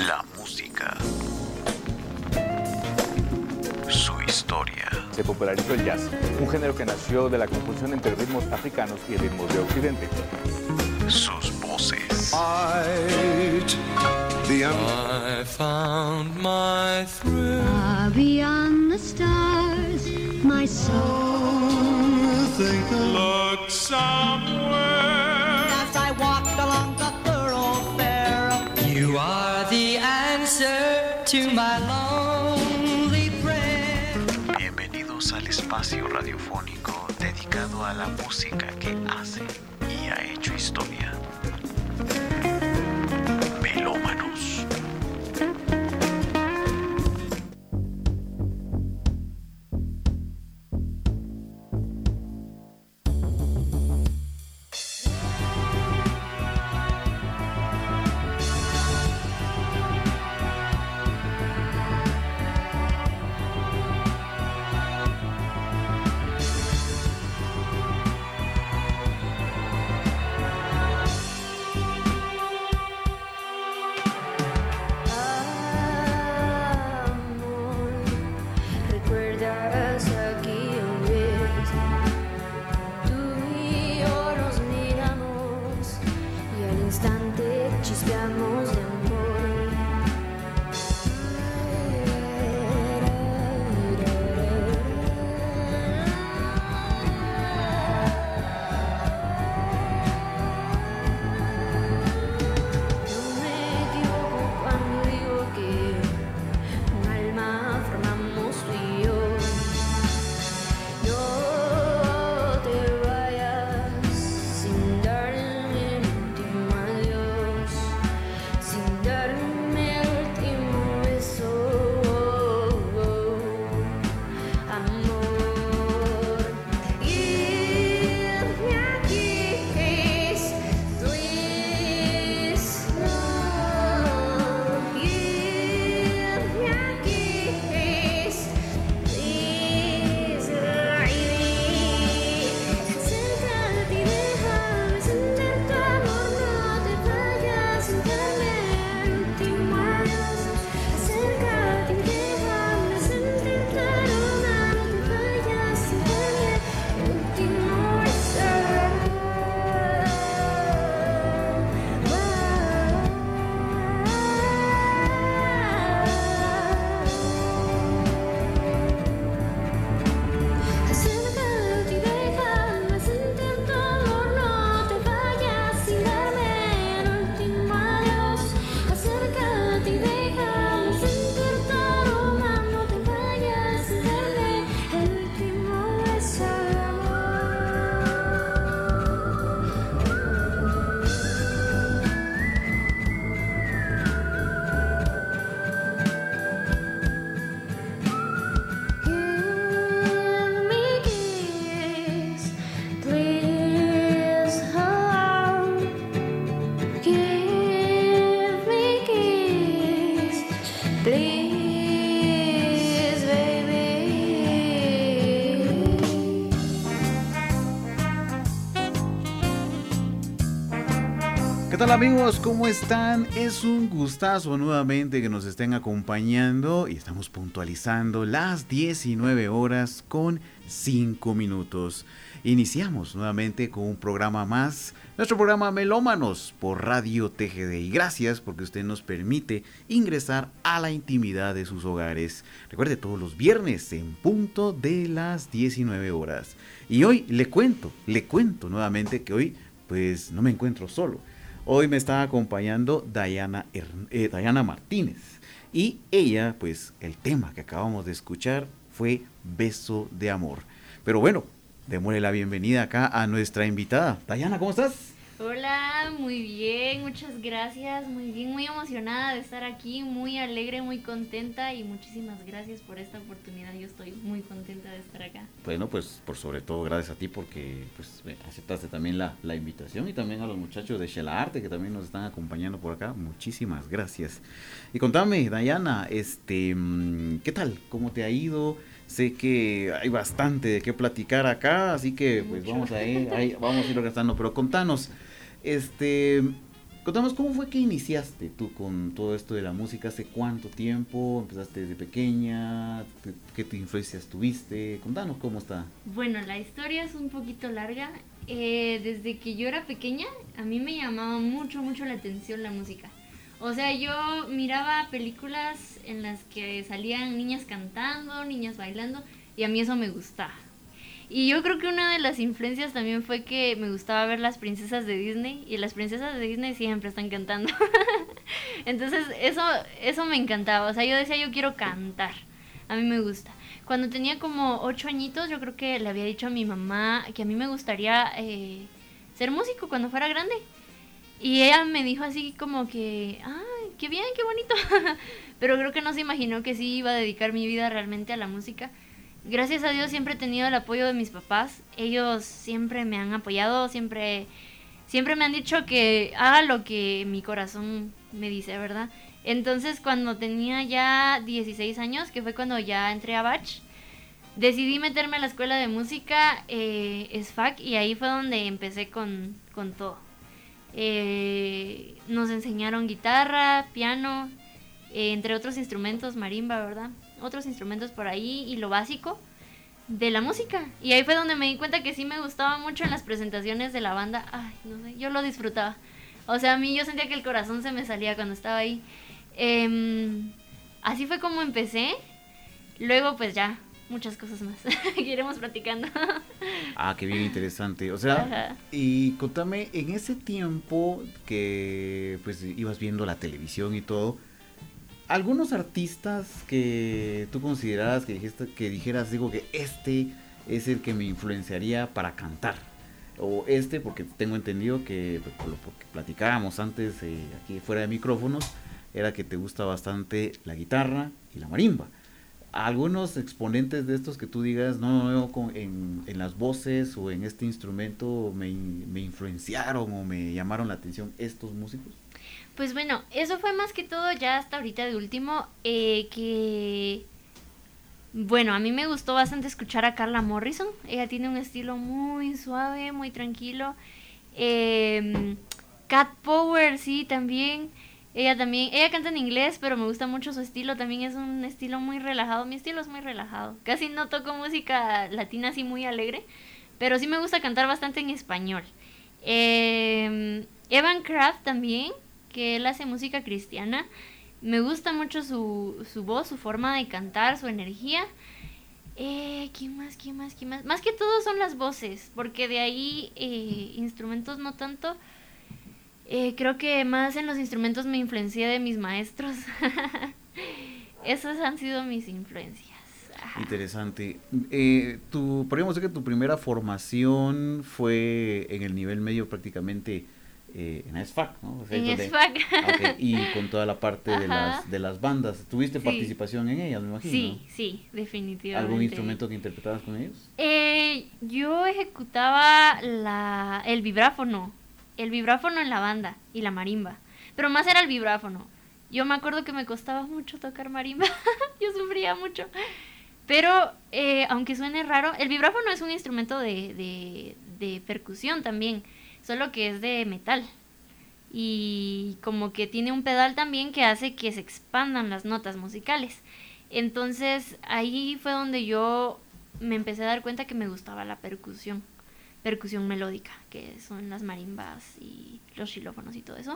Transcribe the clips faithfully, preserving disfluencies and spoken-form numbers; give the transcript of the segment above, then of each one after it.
La música. Su historia. Se popularizó el jazz, un género que nació de la conjunción entre ritmos africanos y ritmos de Occidente. Sus voces. Light, the I found my thrill. Far beyond the stars, my soul. Look somewhere. As I walked along the thoroughfare, you are the answer to my lonely prayer. Bienvenidos al espacio radiofónico dedicado a la música que hace y ha hecho historia. Melómanos. ¿Qué tal, amigos? ¿Cómo están? Es un gustazo nuevamente que nos estén acompañando y estamos puntualizando las diecinueve horas con cinco minutos. Iniciamos nuevamente con un programa más, nuestro programa Melómanos por Radio T G D, y gracias porque usted nos permite ingresar a la intimidad de sus hogares. Recuerde, todos los viernes en punto de las diecinueve horas. Y hoy le cuento, le cuento nuevamente que hoy pues no me encuentro solo. Hoy me está acompañando Dayana, eh, Dayana Martínez, y ella, pues el tema que acabamos de escuchar fue Beso de Amor. Pero bueno, démosle la bienvenida acá a nuestra invitada. Dayana, ¿cómo estás? Hola, muy bien, muchas gracias, muy bien, muy emocionada de estar aquí, muy alegre, muy contenta, y muchísimas gracias por esta oportunidad. Yo estoy muy contenta de estar acá. Bueno, pues por sobre todo gracias a ti porque pues aceptaste también la, la invitación, y también a los muchachos de Shela Arte que también nos están acompañando por acá. Muchísimas gracias. Y contame, Dayana, este, ¿qué tal? ¿Cómo te ha ido? Sé que hay bastante de qué platicar acá, así que pues Mucho. vamos a ir, ahí, vamos a ir organizando, pero contanos, este, Contamos, ¿cómo fue que iniciaste tú con todo esto de la música? ¿Hace cuánto tiempo? ¿Empezaste desde pequeña? ¿Qué te influencias tuviste? Contanos cómo está. Bueno, la historia es un poquito larga. Eh, desde que yo era pequeña, a mí me llamaba mucho, mucho la atención la música. O sea, yo miraba películas en las que salían niñas cantando, niñas bailando, y a mí eso me gustaba. Y yo creo que una de las influencias también fue que me gustaba ver las princesas de Disney, y las princesas de Disney siempre están cantando. Entonces eso, eso me encantaba, o sea, yo decía, yo quiero cantar, a mí me gusta. Cuando tenía como ocho añitos, yo creo que le había dicho a mi mamá que a mí me gustaría eh, ser músico cuando fuera grande. Y ella me dijo así como que, ¡ay, qué bien, qué bonito! Pero creo que no se imaginó que sí iba a dedicar mi vida realmente a la música. Gracias a Dios siempre he tenido el apoyo de mis papás. Ellos siempre me han apoyado, siempre, siempre me han dicho que haga lo que mi corazón me dice, ¿verdad? Entonces, cuando tenía ya dieciséis años, que fue cuando ya entré a Bach, decidí meterme a la escuela de música eh, S F A C, y ahí fue donde empecé con, con todo. Eh, nos enseñaron guitarra, piano, eh, entre otros instrumentos, marimba, ¿verdad? Otros instrumentos por ahí y lo básico de la música. Y ahí fue donde me di cuenta que sí me gustaba mucho en las presentaciones de la banda. Ay, no sé, yo lo disfrutaba. O sea, a mí yo sentía que el corazón se me salía cuando estaba ahí. Eh, así fue como empecé. Luego pues ya, muchas cosas más que iremos platicando. Ah, qué bien interesante. O sea, ajá. Y contame, en ese tiempo que pues ibas viendo la televisión y todo, algunos artistas que tú considerabas que dijiste, que dijeras, digo que este es el que me influenciaría para cantar, o este, porque tengo entendido que por lo que platicábamos antes eh, aquí fuera de micrófonos, era que te gusta bastante la guitarra y la marimba. Algunos exponentes de estos que tú digas, no, no, no en, en las voces o en este instrumento me, me influenciaron o me llamaron la atención estos músicos. Pues bueno, eso fue más que todo ya hasta ahorita de último, eh, que, bueno, a mí me gustó bastante escuchar a Carla Morrison. Ella tiene un estilo muy suave, muy tranquilo. Eh, Cat Power, sí, también. Ella también, ella canta en inglés, pero me gusta mucho su estilo, también es un estilo muy relajado. Mi estilo es muy relajado, casi no toco música latina así muy alegre, pero sí me gusta cantar bastante en español. Eh, Evan Kraft también, que él hace música cristiana, me gusta mucho su, su voz, su forma de cantar, su energía. Eh, ¿Quién más? ¿Quién más? ¿Quién más? Más que todo son las voces, porque de ahí eh, instrumentos no tanto. Eh, creo que más en los instrumentos me influencié de mis maestros. Esas han sido mis influencias. Ajá. Interesante. Eh, tu, podríamos decir que tu primera formación fue en el nivel medio prácticamente eh, en S F A C, ¿no? O sea, en donde, S F A C. Okay, y con toda la parte de las, de las bandas. ¿Tuviste sí. participación en ellas, me imagino? Sí, sí, definitivamente. ¿Algún instrumento que interpretabas con ellos? Eh, yo ejecutaba la, el vibráfono. El vibráfono en la banda y la marimba, pero más era el vibráfono. Yo me acuerdo que me costaba mucho tocar marimba. Yo sufría mucho, pero eh, aunque suene raro, el vibráfono es un instrumento de, de, de percusión también, solo que es de metal y como que tiene un pedal también que hace que se expandan las notas musicales. Entonces ahí fue donde yo me empecé a dar cuenta que me gustaba la percusión percusión melódica, que son las marimbas y los xilófonos y todo eso.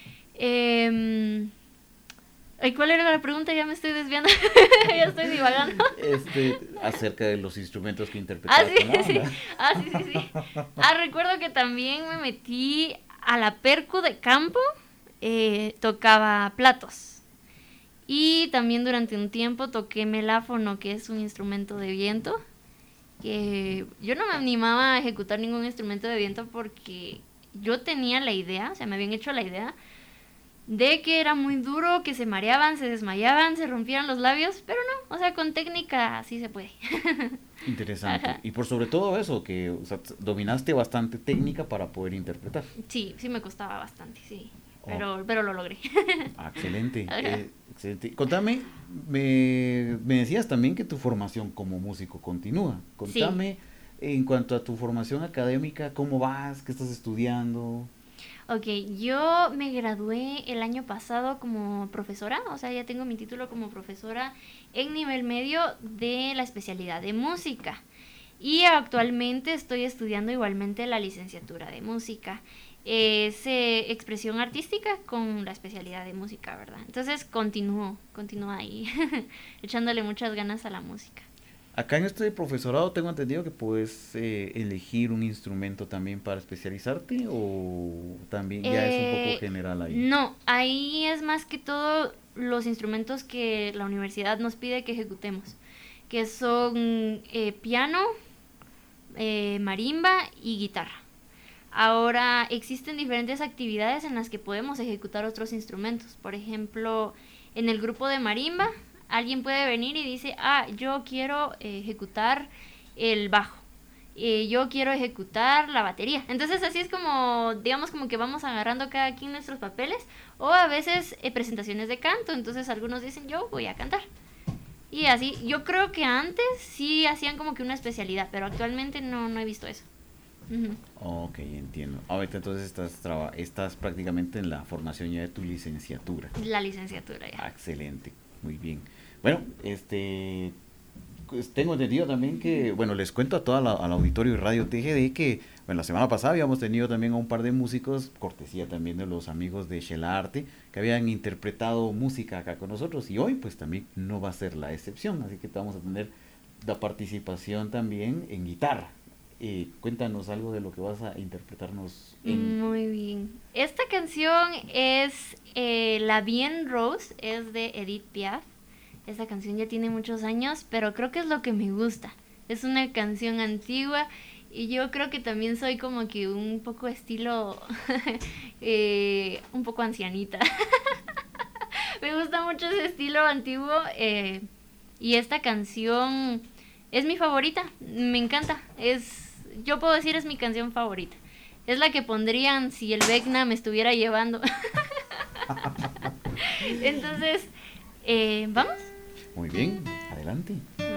Eh, ¿Cuál era la pregunta? Ya me estoy desviando. Ya estoy divagando. Este, acerca de los instrumentos que interpretaste. Ah, sí, sí. Ah, sí, sí, sí. Ah, recuerdo que también me metí a la percu de campo, eh, tocaba platos. Y también durante un tiempo toqué meláfono, que es un instrumento de viento. Que yo no me animaba a ejecutar ningún instrumento de viento porque yo tenía la idea, o sea, me habían hecho la idea de que era muy duro, que se mareaban, se desmayaban, se rompían los labios, pero no, o sea, con técnica sí se puede. Interesante. Ajá. Y por sobre todo eso, que o sea, dominaste bastante técnica para poder interpretar. Sí, sí me costaba bastante, sí, pero, oh. pero lo logré. Ah, excelente, eh, excelente. Contame, me, me decías también que tu formación como músico continúa. Contame sí. En cuanto a tu formación académica, ¿cómo vas? ¿Qué estás estudiando? Ok, yo me gradué el año pasado como profesora, o sea, ya tengo mi título como profesora en nivel medio de la especialidad de música. Y actualmente estoy estudiando igualmente la licenciatura de música. Es eh, expresión artística con la especialidad de música, ¿verdad? Entonces continúo, continúo ahí, echándole muchas ganas a la música. Acá en este profesorado tengo entendido que puedes eh, elegir un instrumento también para especializarte, o también ya eh, es un poco general ahí. No, ahí es más que todo los instrumentos que la universidad nos pide que ejecutemos, que son eh, piano, eh, marimba y guitarra. Ahora existen diferentes actividades en las que podemos ejecutar otros instrumentos. Por ejemplo, en el grupo de marimba, alguien puede venir y dice, ah, yo quiero ejecutar el bajo, eh, yo quiero ejecutar la batería. Entonces así es como, digamos, como que vamos agarrando cada quien nuestros papeles, o a veces eh, presentaciones de canto. Entonces algunos dicen, yo voy a cantar. Y así, yo creo que antes sí hacían como que una especialidad, pero actualmente no, no he visto eso. Uh-huh. Ok, entiendo. Ahorita entonces estás, traba- estás prácticamente en la formación ya de tu licenciatura. La licenciatura ya. Ah, excelente, muy bien. Bueno, este, pues tengo entendido también que, bueno, les cuento a toda la, al auditorio de Radio T G D que, bueno, la semana pasada habíamos tenido también a un par de músicos, cortesía también de los amigos de Shela Arte, que habían interpretado música acá con nosotros, y hoy pues también no va a ser la excepción, así que vamos a tener la participación también en guitarra. Eh, cuéntanos algo de lo que vas a interpretarnos en... Muy bien. Esta canción es eh, La Vie en Rose, es de Edith Piaf. Esta canción ya tiene muchos años, pero creo que es lo que me gusta. Es una canción antigua y yo creo que también soy como que un poco estilo, eh, un poco ancianita. Me gusta mucho ese estilo antiguo eh, y esta canción es mi favorita, me encanta. Es, yo puedo decir es mi canción favorita. Es la que pondrían si el Vecna me estuviera llevando. Entonces, eh, ¿vamos? Muy bien, adelante.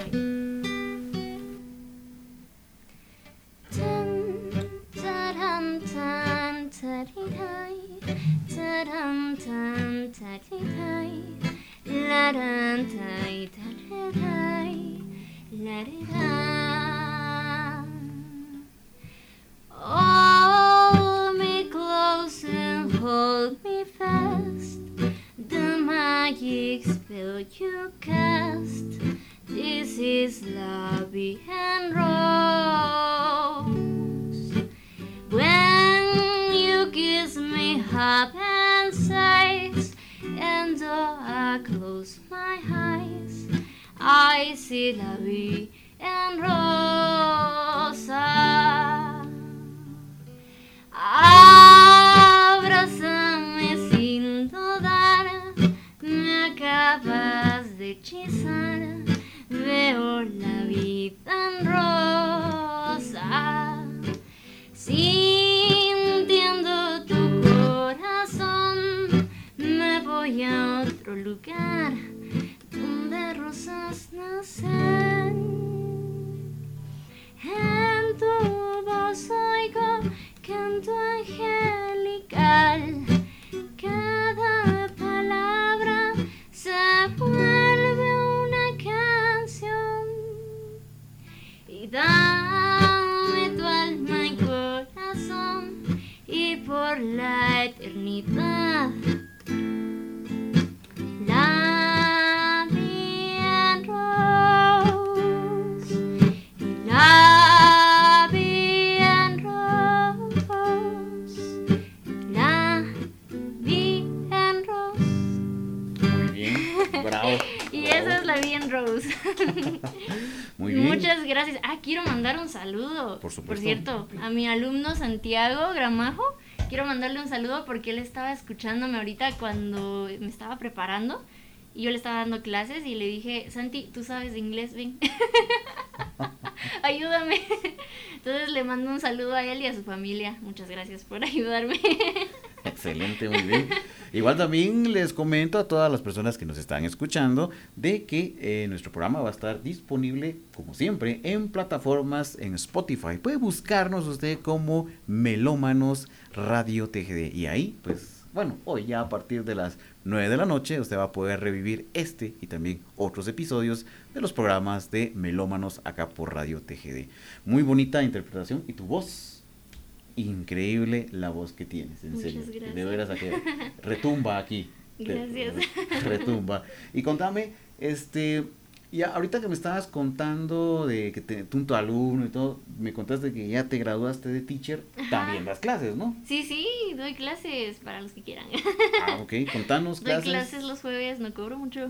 Hold me close and hold me fast. The magic spell you cast. This is La Vie en Rose. When you kiss me half and sighs, and though I close my eyes, I see La Vie en Rosa. Abrázame sin dudar, me acabas de hechizar, veo la vida en rosa, sintiendo tu corazón, me voy a otro lugar donde rosas nacen. En tu voz oigo canto angelical, cada palabra se vuelve una canción. Y dame tu alma y corazón, y por la eternidad La Vie en Rose, La Vie en Rose, La Vie en Rose. Muy bien, bravo. Y bravo. esa es La Vie en Rose. Muy bien. Muchas gracias. Ah, quiero mandar un saludo. Por supuesto. Por cierto, a mi alumno Santiago Gramajo, quiero mandarle un saludo porque él estaba escuchándome ahorita cuando me estaba preparando y yo le estaba dando clases y le dije, Santi, ¿tú sabes de inglés? Ven. Ayúdame. Entonces le mando un saludo a él y a su familia. Muchas gracias por ayudarme. Excelente, muy bien. Igual también les comento a todas las personas que nos están escuchando de que eh, nuestro programa va a estar disponible, como siempre, en plataformas en Spotify. Puede buscarnos usted como Melómanos Radio T G D. Y ahí, pues, bueno, hoy ya a partir de las nueve de la noche usted va a poder revivir este y también otros episodios de los programas de Melómanos acá por Radio T G D. Muy bonita interpretación y tu voz. Increíble la voz que tienes, en Muchas serio. gracias. De veras que retumba aquí. Gracias. Retumba. Y contame, este, ya ahorita que me estabas contando de que te, tú, tu alumno y todo, me contaste que ya te graduaste de teacher, Ajá. también das clases, ¿no? Sí, sí, doy clases para los que quieran. Ah, ok, contanos Doy clases. clases los jueves, no cobro mucho.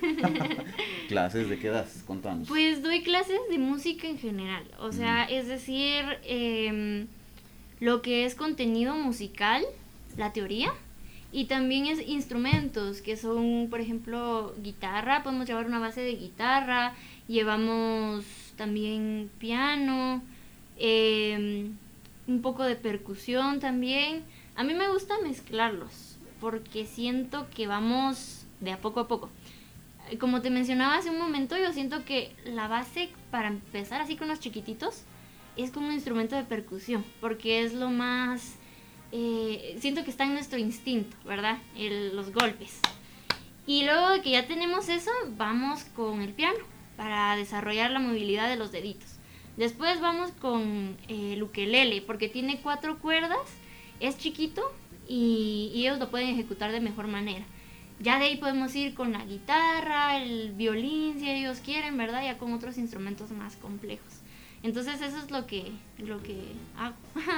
¿Clases de qué das? Contanos. Pues doy clases de música en general, o sea, es decir, eh, lo que es contenido musical, la teoría, y también es instrumentos, que son, por ejemplo, guitarra, podemos llevar una base de guitarra, llevamos también piano, eh, un poco de percusión también. A mí me gusta mezclarlos, porque siento que vamos de a poco a poco. Como te mencionaba hace un momento, yo siento que la base para empezar así con los chiquititos es como un instrumento de percusión, porque es lo más, eh, siento que está en nuestro instinto, ¿verdad? El, los golpes. Y luego de que ya tenemos eso, vamos con el piano para desarrollar la movilidad de los deditos. Después vamos con eh, el ukelele, porque tiene cuatro cuerdas, es chiquito y, y ellos lo pueden ejecutar de mejor manera. Ya de ahí podemos ir con la guitarra, el violín, si ellos quieren, ¿verdad? Ya con otros instrumentos más complejos. Entonces eso es lo que, lo que hago.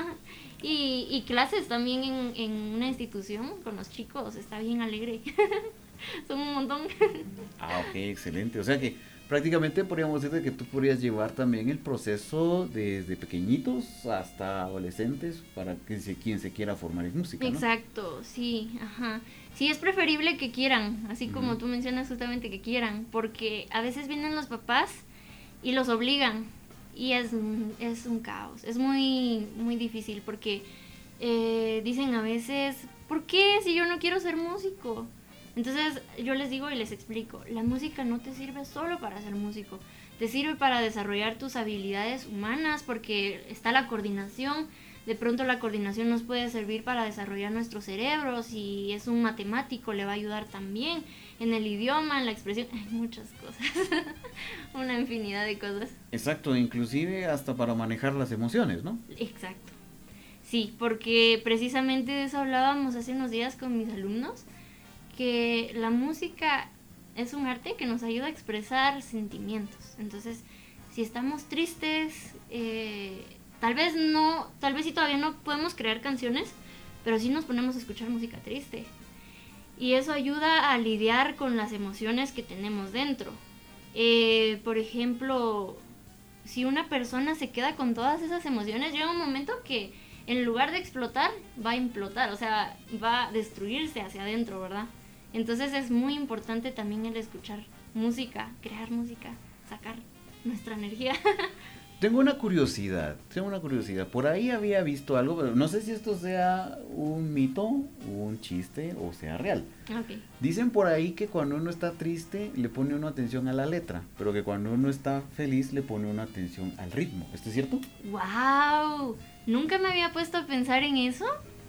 y, y clases también en, en una institución con los chicos, está bien alegre. Son un montón. Ah, ok, excelente. O sea que prácticamente podríamos decir que tú podrías llevar también el proceso desde pequeñitos hasta adolescentes para que se, quien se quiera formar en música, ¿no? Exacto, sí, ajá. Sí, es preferible que quieran, así como uh-huh. tú mencionas justamente que quieran, porque a veces vienen los papás y los obligan. Y es, es un caos, es muy, muy difícil porque eh, dicen a veces, ¿por qué si yo no quiero ser músico? Entonces yo les digo y les explico, la música no te sirve solo para ser músico, te sirve para desarrollar tus habilidades humanas porque está la coordinación. De pronto la coordinación nos puede servir para desarrollar nuestro cerebro, si es un matemático le va a ayudar también, en el idioma, en la expresión, hay muchas cosas, una infinidad de cosas. Exacto, inclusive hasta para manejar las emociones, ¿no? Exacto, sí, porque precisamente de eso hablábamos hace unos días con mis alumnos, que la música es un arte que nos ayuda a expresar sentimientos, entonces si estamos tristes, eh, Tal vez no, tal vez sí todavía no podemos crear canciones, pero sí nos ponemos a escuchar música triste. Y eso ayuda a lidiar con las emociones que tenemos dentro. Eh, por ejemplo, si una persona se queda con todas esas emociones, llega un momento que en lugar de explotar, va a implotar, o sea, va a destruirse hacia adentro, ¿verdad? Entonces es muy importante también el escuchar música, crear música, sacar nuestra energía. Tengo una curiosidad, tengo una curiosidad. Por ahí había visto algo, pero no sé si esto sea un mito, un chiste o sea real. Okay. Dicen por ahí que cuando uno está triste le pone uno atención a la letra, pero que cuando uno está feliz le pone una atención al ritmo. ¿Esto es cierto? ¡Wow! Nunca me había puesto a pensar en eso.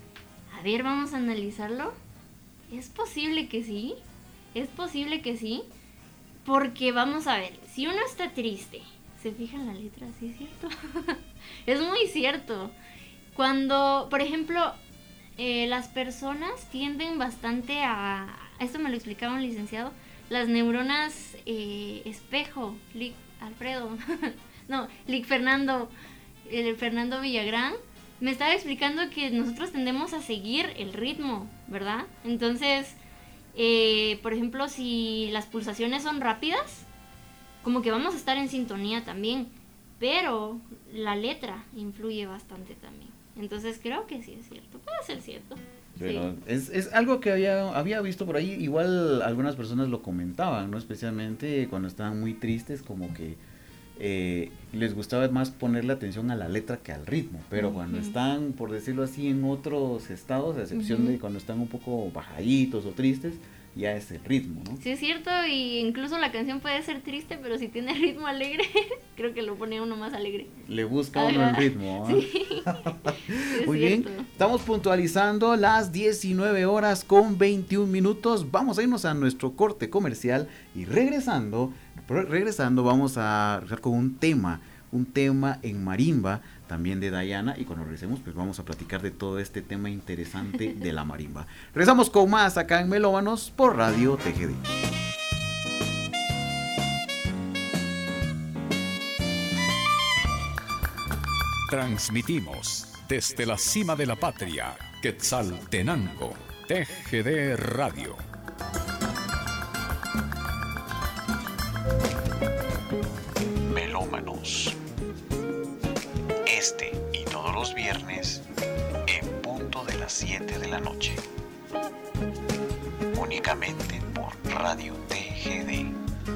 A ver, vamos a analizarlo. Es posible que sí, es posible que sí, porque vamos a ver, si uno está triste, se fija en la letra, sí es cierto. Es muy cierto. Cuando, por ejemplo, eh, las personas tienden bastante a, esto me lo explicaba un licenciado, las neuronas eh, espejo, Lic Alfredo, no, Lic Fernando, el Fernando Villagrán, me estaba explicando que nosotros tendemos a seguir el ritmo, ¿verdad? Entonces, eh, por ejemplo, si las pulsaciones son rápidas, como que vamos a estar en sintonía también, pero la letra influye bastante también. Entonces creo que sí es cierto, puede ser cierto. Pero sí. es, es algo que había, había visto por ahí, igual algunas personas lo comentaban, ¿no? Especialmente cuando estaban muy tristes, como que eh, les gustaba más ponerle atención a la letra que al ritmo, pero uh-huh. cuando están, por decirlo así, en otros estados, a excepción uh-huh. de cuando están un poco bajaditos o tristes, ya es el ritmo, ¿no? Sí, es cierto, y incluso la canción puede ser triste, pero si tiene ritmo alegre, creo que lo pone uno más alegre. Le busca uno Ajá. el ritmo, ¿eh? Sí. Muy cierto. bien, estamos puntualizando las diecinueve horas con veintiún minutos. Vamos a irnos a nuestro corte comercial y regresando, regresando vamos a regresar con un tema, un tema en marimba, también de Dayana, y cuando regresemos pues vamos a platicar de todo este tema interesante de la marimba. Regresamos con más acá en Melómanos por Radio T G D. Transmitimos desde la cima de la patria, Quetzaltenango, T G D Radio. Melómanos. Este y todos los viernes en punto de las siete de la noche. Únicamente por Radio T G D.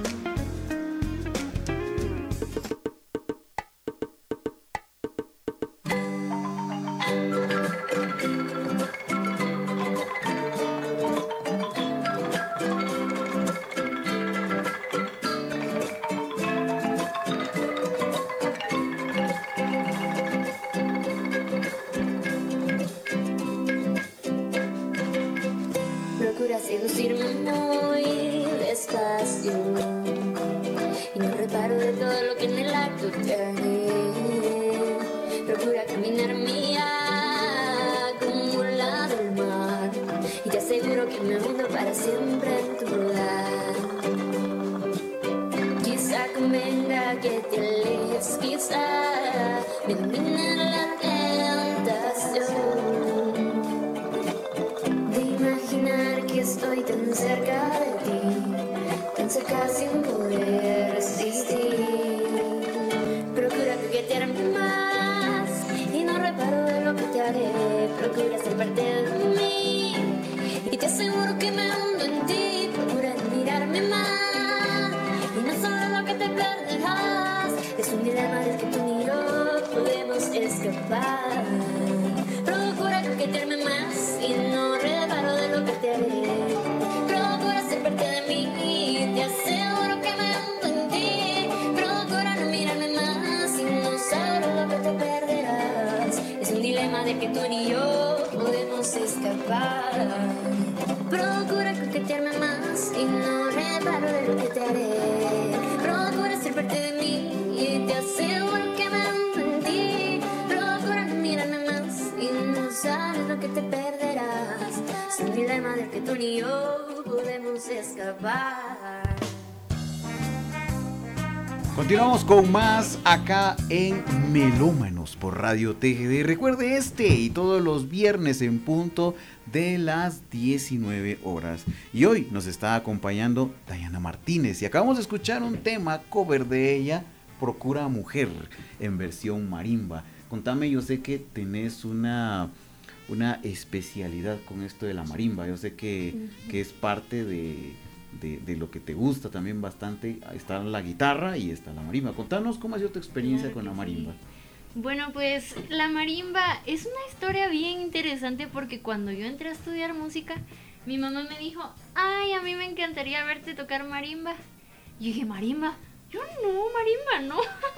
Continuamos con más acá en Melómanos por Radio T G D. Recuerde este y todos los viernes en punto de las diecinueve horas. Y hoy nos está acompañando Dayana Martínez y acabamos de escuchar un tema cover de ella, Procura Mujer, en versión marimba. Contame, yo sé que tenés una, una especialidad con esto de la marimba. Yo sé que, uh-huh. que es parte de... De, de lo que te gusta también bastante. Está la guitarra y está la marimba. Contanos cómo ha sido tu experiencia claro con la marimba. Sí. Bueno, pues la marimba es una historia bien interesante porque cuando yo entré a estudiar música, mi mamá me dijo, ay, a mí me encantaría verte tocar marimba. Y dije, ¿marimba? Yo no, marimba,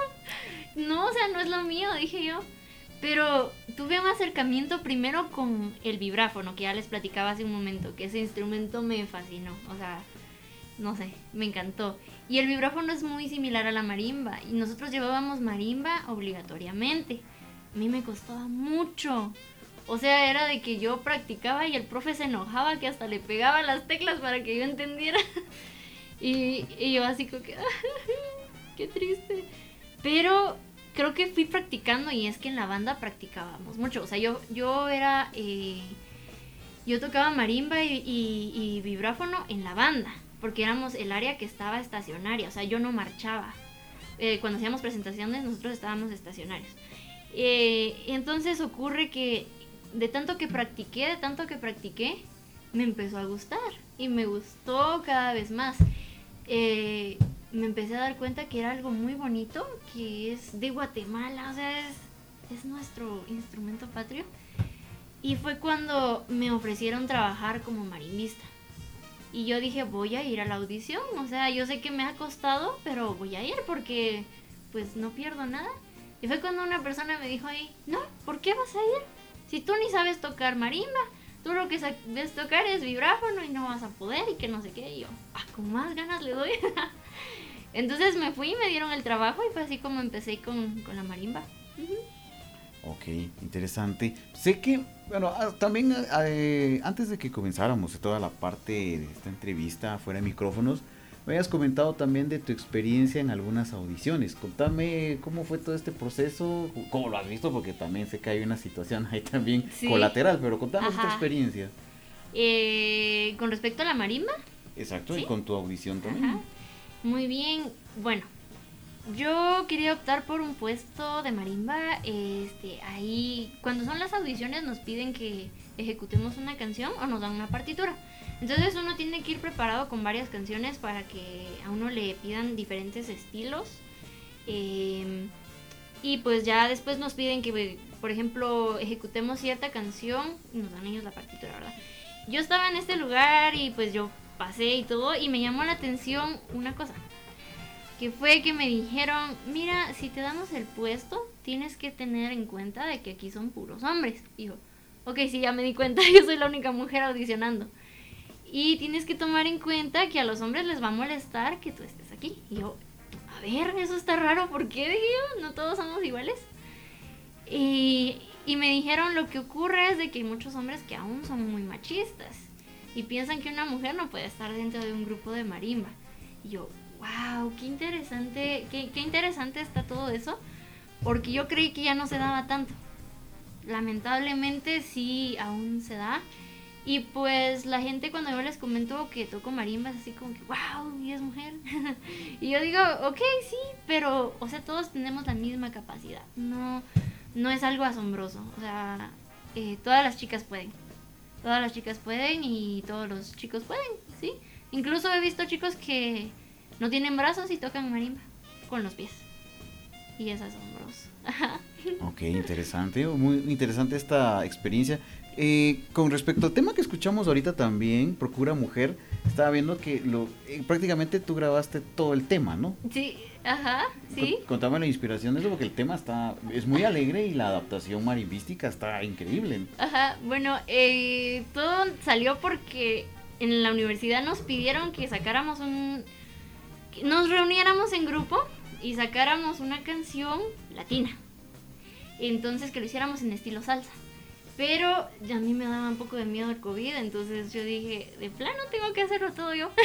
no. No, o sea, no es lo mío, dije yo. Pero tuve un acercamiento primero con el vibráfono, que ya les platicaba hace un momento, que ese instrumento me fascinó, o sea, no sé, me encantó. Y el vibráfono es muy similar a la marimba, y nosotros llevábamos marimba obligatoriamente. A mí me costaba mucho, o sea, era de que yo practicaba y el profe se enojaba que hasta le pegaba las teclas para que yo entendiera. y, y yo así como que, qué triste, pero... Creo que fui practicando y es que en la banda practicábamos mucho. O sea, yo, yo era... Eh, yo tocaba marimba y, y, y vibráfono en la banda, porque éramos el área que estaba estacionaria. O sea, yo no marchaba. Eh, cuando hacíamos presentaciones, nosotros estábamos estacionarios. Eh, entonces ocurre que de tanto que practiqué, de tanto que practiqué, me empezó a gustar. Y me gustó cada vez más. Eh... me empecé a dar cuenta que era algo muy bonito, que es de Guatemala, o sea, es, es nuestro instrumento patrio. Y fue cuando me ofrecieron trabajar como marimbista. Y yo dije, voy a ir a la audición, o sea, yo sé que me ha costado, pero voy a ir porque pues no pierdo nada. Y fue cuando una persona me dijo ahí, no, ¿por qué vas a ir? Si tú ni sabes tocar marimba, tú lo que sabes tocar es vibráfono y no vas a poder y que no sé qué. Y yo, ah, con más ganas le doy. Entonces me fui, me dieron el trabajo y fue así como empecé con, con la marimba. Uh-huh. Ok, interesante. Sé que, bueno, también eh, antes de que comenzáramos toda la parte de esta entrevista fuera de micrófonos, me habías comentado también de tu experiencia en algunas audiciones. Contame cómo fue todo este proceso, cómo lo has visto, porque también sé que hay una situación ahí también sí. colateral, pero contame esta experiencia. Eh, con respecto a la marimba. Exacto, ¿sí? Y con tu audición también. Ajá. Muy bien, bueno, yo quería optar por un puesto de marimba. Este, ahí, cuando son las audiciones nos piden que ejecutemos una canción o nos dan una partitura. Entonces uno tiene que ir preparado con varias canciones para que a uno le pidan diferentes estilos. Eh, y pues ya después nos piden que, por ejemplo, ejecutemos cierta canción y nos dan ellos la partitura, ¿verdad? Yo estaba en este lugar y pues yo pasé y todo y me llamó la atención una cosa. Que fue que me dijeron, mira, si te damos el puesto, tienes que tener en cuenta de que aquí son puros hombres. Y yo, ok, sí, ya me di cuenta, yo soy la única mujer audicionando. Y tienes que tomar en cuenta que a los hombres les va a molestar que tú estés aquí. Y yo, a ver, eso está raro, ¿por qué? Dije yo, no todos somos iguales. Y, y me dijeron, lo que ocurre es de que hay muchos hombres que aún son muy machistas. Y piensan que una mujer no puede estar dentro de un grupo de marimba. Y yo, wow, qué interesante, qué, qué interesante está todo eso. Porque yo creí que ya no se daba tanto. Lamentablemente sí, aún se da. Y pues la gente cuando yo les comento que toco marimba es así como que, wow, y es mujer. Y yo digo, ok, sí, pero, o sea, todos tenemos la misma capacidad. No, no es algo asombroso. O sea, eh, todas las chicas pueden. Todas las chicas pueden y todos los chicos pueden, ¿sí? Incluso he visto chicos que no tienen brazos y tocan marimba con los pies. Y es asombroso. Ok, interesante, muy interesante esta experiencia. Eh, con respecto al tema que escuchamos ahorita también, Procura Mujer, estaba viendo que lo eh, prácticamente tú grabaste todo el tema, ¿no? Sí, ajá, sí. Contame la inspiración de eso, porque el tema está es muy alegre y la adaptación marimbística está increíble. Ajá, bueno, eh, todo salió porque en la universidad nos pidieron que sacáramos un... que nos reuniéramos en grupo y sacáramos una canción latina. Entonces que lo hiciéramos en estilo salsa. Pero ya a mí me daba un poco de miedo el COVID, entonces yo dije, de plano tengo que hacerlo todo yo.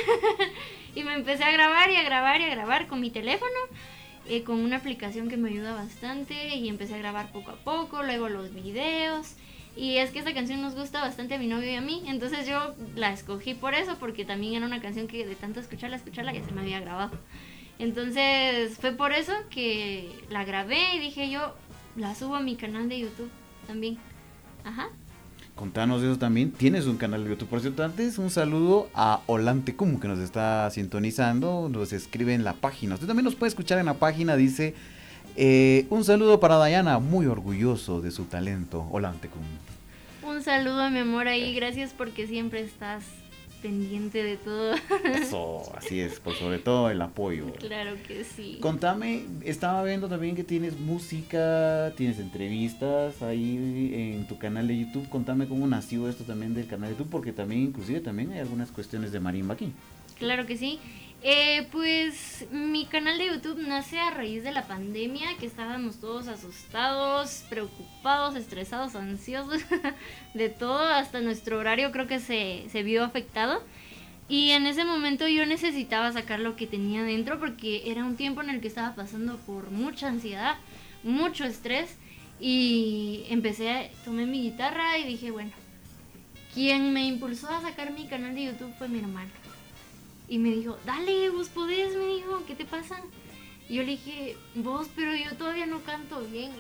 Y me empecé a grabar y a grabar y a grabar con mi teléfono, eh, con una aplicación que me ayuda bastante, y empecé a grabar poco a poco, luego los videos. Y es que esta canción nos gusta bastante a mi novio y a mí, entonces yo la escogí por eso, porque también era una canción que de tanto escucharla, escucharla ya se me había grabado. Entonces fue por eso que la grabé y dije yo, la subo a mi canal de YouTube también. Ajá. Contanos eso también. Tienes un canal de YouTube. Por cierto, antes un saludo a Olantecum, que nos está sintonizando, nos escribe en la página. Usted también nos puede escuchar en la página. Dice, eh, un saludo para Dayana, muy orgulloso de su talento. Olantecum. Un saludo, mi amor, ahí. Gracias porque siempre estás pendiente de todo. Eso, así es, por sobre todo el apoyo. Claro que sí. Contame, estaba viendo también que tienes música, tienes entrevistas ahí en tu canal de YouTube. Contame cómo nació esto también del canal de YouTube, porque también inclusive también hay algunas cuestiones de marimba aquí. Claro que sí. Eh, pues mi canal de YouTube nace a raíz de la pandemia, que estábamos todos asustados, preocupados, estresados, ansiosos, de todo, hasta nuestro horario creo que se, se vio afectado. Y en ese momento yo necesitaba sacar lo que tenía dentro, porque era un tiempo en el que estaba pasando por mucha ansiedad, mucho estrés, y empecé, tomé mi guitarra y dije, bueno, quien me impulsó a sacar mi canal de YouTube fue mi hermano. Y me dijo, dale, vos podés, me dijo, ¿qué te pasa? Y yo le dije, vos, pero yo todavía no canto bien.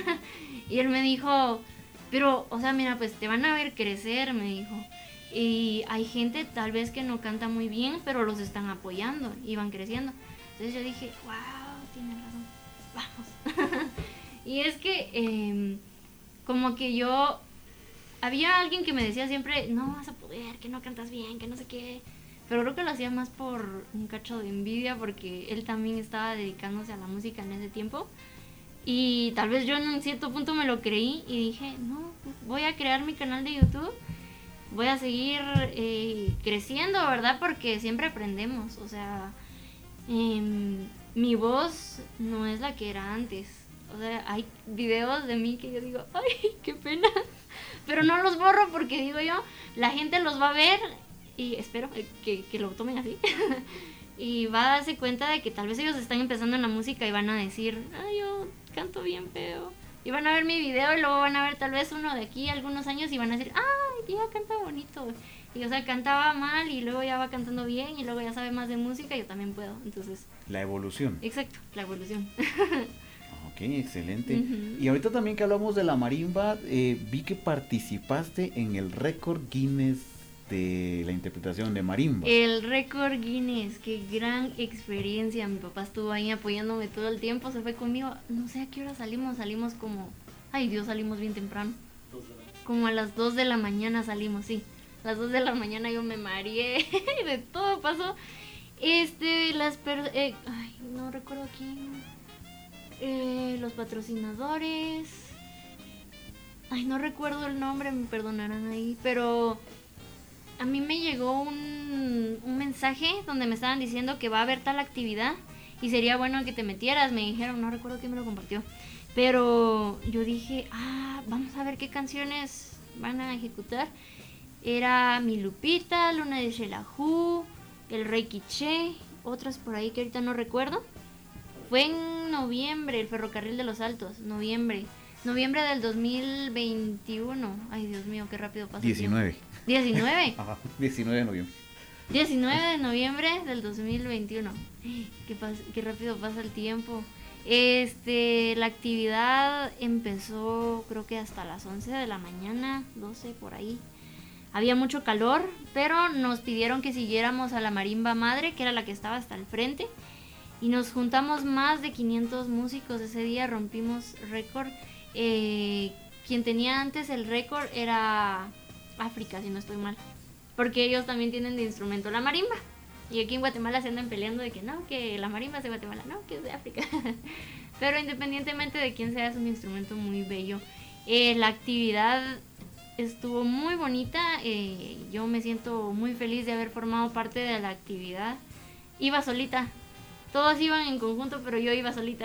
Y él me dijo, pero, o sea, mira, pues te van a ver crecer, me dijo. Y hay gente tal vez que no canta muy bien, pero los están apoyando y van creciendo. Entonces yo dije, wow, tiene razón, vamos. Y es que eh, como que yo, había alguien que me decía siempre, no vas a poder, que no cantas bien, que no sé qué. Pero creo que lo hacía más por un cacho de envidia, porque él también estaba dedicándose a la música en ese tiempo. Y tal vez yo en un cierto punto me lo creí y dije, no, voy a crear mi canal de YouTube, voy a seguir eh, creciendo, ¿verdad? Porque siempre aprendemos, o sea, eh, mi voz no es la que era antes. O sea, hay videos de mí que yo digo, ay, qué pena, pero no los borro porque digo yo, la gente los va a ver y espero que, que lo tomen así. Y va a darse cuenta de que tal vez ellos están empezando en la música y van a decir, ay, yo canto bien feo. Y van a ver mi video y luego van a ver tal vez uno de aquí algunos años y van a decir, ay, ya canta bonito. Y o sea, cantaba mal y luego ya va cantando bien y luego ya sabe más de música, yo también puedo. Entonces, la evolución. Exacto, la evolución. Ok, excelente. Uh-huh. Y ahorita también que hablamos de la marimba, eh, vi que participaste en el récord Guinness de la interpretación de marimba. El récord Guinness, qué gran experiencia. Mi papá estuvo ahí apoyándome todo el tiempo, se fue conmigo. No sé a qué hora salimos, salimos como, ay Dios, salimos bien temprano. Como a las dos de la mañana salimos, sí. A las dos de la mañana yo me mareé, de todo pasó. Este, las per- eh, ay, no recuerdo quién. Eh, los patrocinadores. Ay, no recuerdo el nombre, me perdonarán ahí, pero a mí me llegó un, un mensaje donde me estaban diciendo que va a haber tal actividad y sería bueno que te metieras. Me dijeron, no recuerdo quién me lo compartió, pero yo dije, ah, vamos a ver qué canciones van a ejecutar. Era Mi Lupita, Luna de Xelajú, El Rey Quiché, otras por ahí que ahorita no recuerdo. Fue en noviembre, el Ferrocarril de los Altos, noviembre. Noviembre del dos mil veintiuno. Ay, Dios mío, qué rápido pasa diecinueve. el tiempo. ¿diecinueve? Ajá, diecinueve de noviembre. diecinueve de noviembre del dos mil veintiuno. Qué, pas- qué rápido pasa el tiempo. Este, la actividad empezó creo que hasta las once de la mañana, doce por ahí. Había mucho calor, pero nos pidieron que siguiéramos a la marimba madre, que era la que estaba hasta el frente. Y nos juntamos más de quinientos músicos. Ese día rompimos récord. Eh, quien tenía antes el récord era África, si no estoy mal. Porque ellos también tienen de instrumento la marimba. Y aquí en Guatemala se andan peleando de que no, que la marimba es de Guatemala, no, que es de África. Pero independientemente de quién sea, es un instrumento muy bello. Eh, la actividad estuvo muy bonita. Eh, yo me siento muy feliz de haber formado parte de la actividad. Iba solita. Todos iban en conjunto, pero yo iba solita.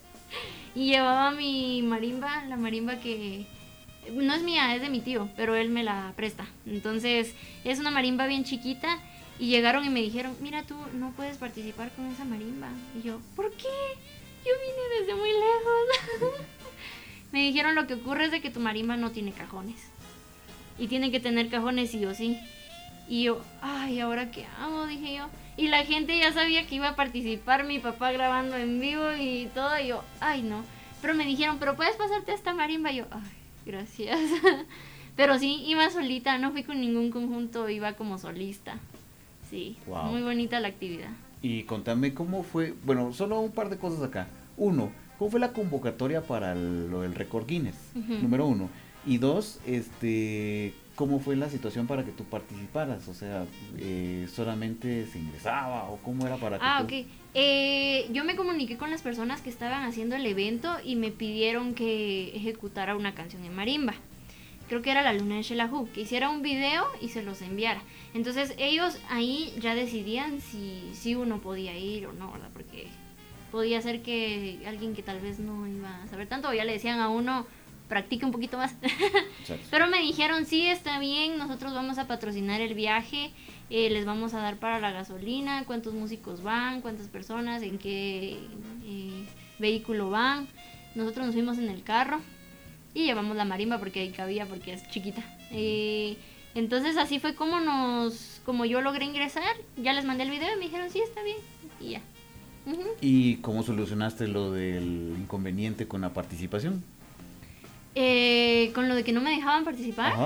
Y llevaba mi marimba, la marimba que no es mía, es de mi tío, pero él me la presta. Entonces, es una marimba bien chiquita. Y llegaron y me dijeron, mira, tú no puedes participar con esa marimba. Y yo, ¿por qué? Yo vine desde muy lejos. Me dijeron, lo que ocurre es de que tu marimba no tiene cajones. Y tiene que tener cajones sí o sí. Y yo, ay, ¿ahora qué hago? Dije yo. Y la gente ya sabía que iba a participar, mi papá grabando en vivo y todo. Y yo, ay, no. Pero me dijeron, ¿pero puedes pasarte a esta marimba? Y yo, ay, gracias. Pero sí, iba solita, no fui con ningún conjunto, iba como solista. Sí, wow. Muy bonita la actividad. Y contame cómo fue, bueno, solo un par de cosas acá. Uno, ¿cómo fue la convocatoria para el, lo del récord Guinness? Uh-huh. Número uno. Y dos, este, ¿cómo fue la situación para que tú participaras? O sea, eh, ¿solamente se ingresaba o cómo era para que Ah, tú... ok. Eh, yo me comuniqué con las personas que estaban haciendo el evento y me pidieron que ejecutara una canción en marimba. Creo que era La Luna de Xelajú, que hiciera un video y se los enviara. Entonces ellos ahí ya decidían si, si uno podía ir o no, ¿verdad? Porque podía ser que alguien que tal vez no iba a saber tanto, o ya le decían a uno, practique un poquito más. Pero me dijeron, sí, está bien, nosotros vamos a patrocinar el viaje, eh, les vamos a dar para la gasolina, cuántos músicos van, cuántas personas, en qué eh, vehículo van. Nosotros nos fuimos en el carro. Y llevamos la marimba porque ahí cabía, porque es chiquita. Eh, entonces así fue como nos, como yo logré ingresar. Ya les mandé el video y me dijeron, sí, está bien. Y ya. Uh-huh. ¿Y cómo solucionaste lo del inconveniente con la participación? Eh, con lo de que no me dejaban participar. Ajá.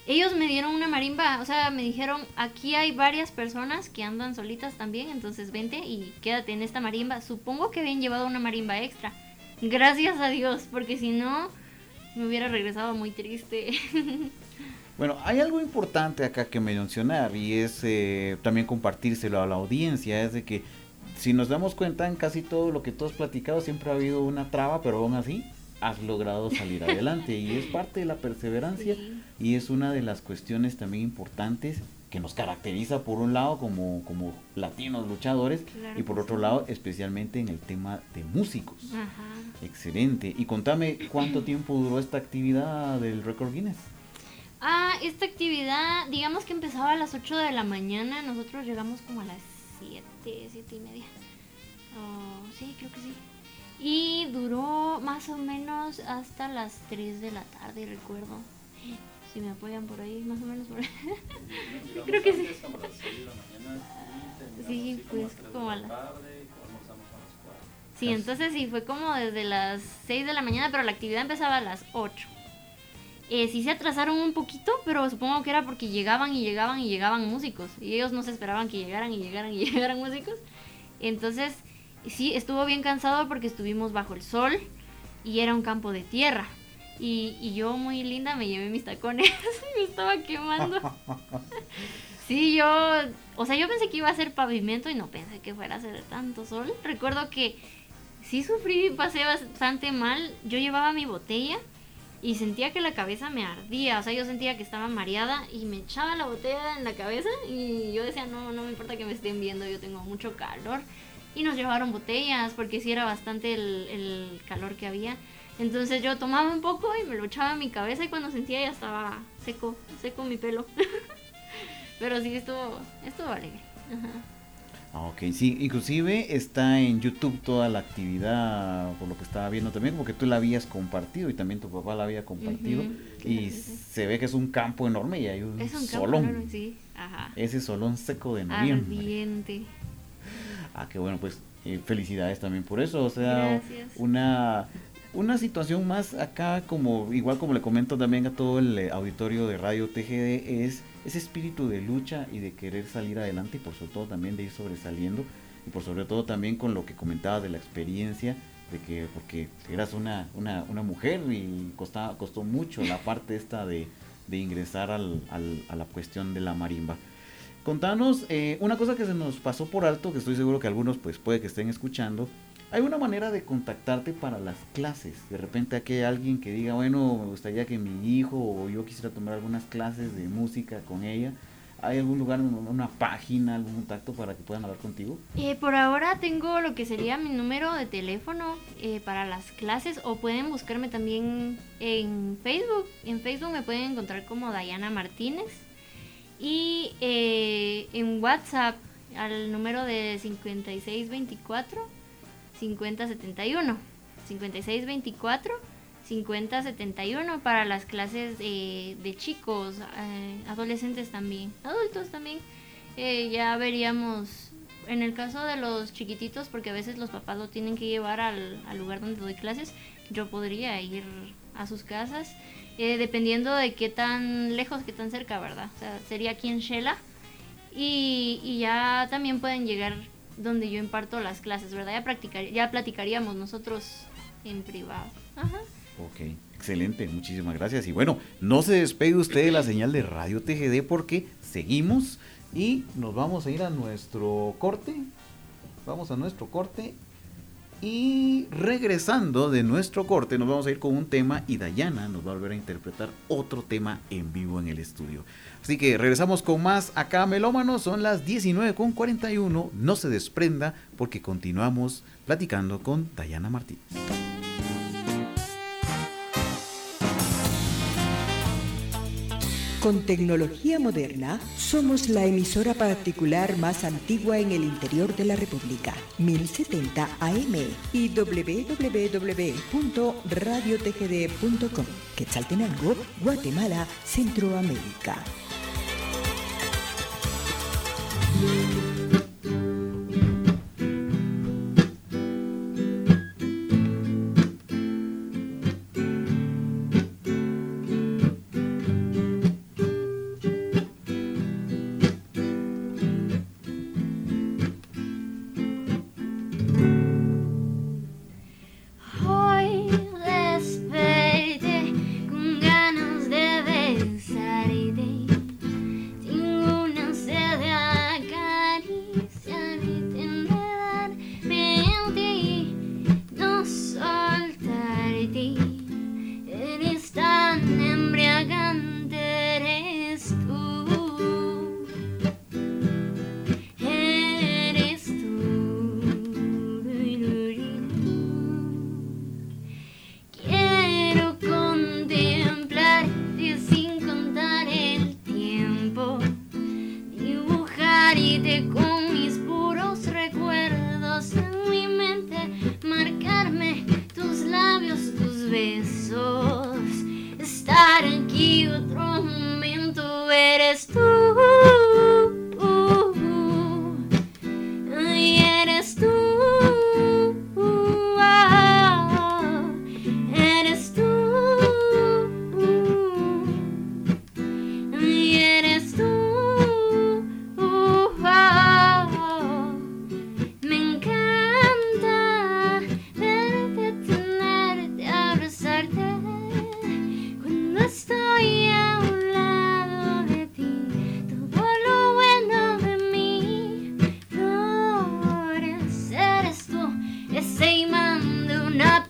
ellos me dieron una marimba, o sea, me dijeron, aquí hay varias personas que andan solitas también, entonces vente y quédate en esta marimba. Supongo que habían llevado una marimba extra. Gracias a Dios, porque si no, me hubiera regresado muy triste. Bueno, hay algo importante acá que mencionar y es eh, también compartírselo a la audiencia, es de que si nos damos cuenta en casi todo lo que tú has platicado siempre ha habido una traba, pero aún así has logrado salir adelante y es parte de la perseverancia sí. Y es una de las cuestiones también importantes que nos caracteriza por un lado como, como latinos luchadores claro y por otro sí. lado especialmente en el tema de músicos. Ajá. Excelente. Y contame cuánto tiempo duró esta actividad del Récord Guinness. Ah, esta actividad digamos que empezaba a las ocho de la mañana, nosotros llegamos como a las siete, siete y media. Oh, sí, creo que sí. Y duró más o menos hasta las tres de la tarde, recuerdo. Si me apoyan por ahí, más o menos por ahí. Creo que sí. Sí, pues como a la... Sí, entonces sí, fue como desde las seis de la mañana, pero la actividad empezaba a las ocho. Eh, sí se atrasaron un poquito, pero supongo que era porque llegaban y llegaban y llegaban músicos. Y ellos no se esperaban que llegaran y llegaran y llegaran músicos. Entonces... sí, estuvo bien cansado porque estuvimos bajo el sol y era un campo de tierra. Y, y yo muy linda me llevé mis tacones, me estaba quemando. Sí, yo, o sea, yo pensé que iba a ser pavimento y no pensé que fuera a hacer tanto sol. Recuerdo que sí sufrí, pasé bastante mal. Yo llevaba mi botella y sentía que la cabeza me ardía, o sea, yo sentía que estaba mareada y me echaba la botella en la cabeza y yo decía, no, no me importa que me estén viendo, yo tengo mucho calor. Y nos llevaron botellas porque sí era bastante el, el calor que había. Entonces yo tomaba un poco y me lo echaba en mi cabeza y cuando sentía ya estaba seco, seco mi pelo. Pero sí, estuvo, estuvo alegre. Ajá. Ok, sí, inclusive está en YouTube toda la actividad, por lo que estaba viendo también, porque tú la habías compartido y también tu papá la había compartido. Uh-huh, y claro, sí. Se ve que es un campo enorme y hay un, es un solón. Campo enorme, sí. Ajá. Ese solón seco de noviembre. Ardiente. Ah, qué bueno, pues eh, felicidades también por eso, o sea, Gracias. una una situación más acá, como igual como le comento también a todo el eh, auditorio de Radio T G D, es ese espíritu de lucha y de querer salir adelante y por sobre todo también de ir sobresaliendo y por sobre todo también con lo que comentaba de la experiencia, de que porque eras una una, una mujer y costaba, costó mucho la parte esta de, de ingresar al, al, a la cuestión de la marimba. Contanos, eh, una cosa que se nos pasó por alto, que estoy seguro que algunos pues puede que estén escuchando, hay una manera de contactarte para las clases. De repente aquí hay alguien que diga, bueno, me gustaría que mi hijo o yo quisiera tomar algunas clases de música con ella. ¿Hay algún lugar, una página, algún contacto para que puedan hablar contigo? Eh, por ahora tengo lo que sería mi número de teléfono eh, para las clases o pueden buscarme también en Facebook. En Facebook me pueden encontrar como Dayana Martínez. Y eh, en WhatsApp al número de cincuenta y seis veinticuatro cincuenta setenta y uno cincuenta y seis veinticuatro cincuenta setenta y uno para las clases de, de chicos, eh, adolescentes también, adultos también. Eh, ya veríamos en el caso de los chiquititos, porque a veces los papás lo tienen que llevar al, al lugar donde doy clases. Yo podría ir a sus casas. Eh, dependiendo de qué tan lejos, qué tan cerca, ¿verdad? O sea, sería aquí en Shela. Y, y ya también pueden llegar donde yo imparto las clases, ¿verdad? Ya, practicar, ya platicaríamos nosotros en privado. Ajá. Ok, excelente, muchísimas gracias. Y bueno, no se despegue usted de la señal de Radio T G D porque seguimos y nos vamos a ir a nuestro corte. Vamos a nuestro corte. Y regresando de nuestro corte nos vamos a ir con un tema y Dayana nos va a volver a interpretar otro tema en vivo en el estudio. Así que regresamos con más acá, melómanos, son las diecinueve con cuarenta y uno, no se desprenda porque continuamos platicando con Dayana Martínez. Con tecnología moderna, somos la emisora particular más antigua en el interior de la República, mil setenta A M y doble u doble u doble u punto radio t g d punto com, Quetzaltenango, Guatemala, Centroamérica.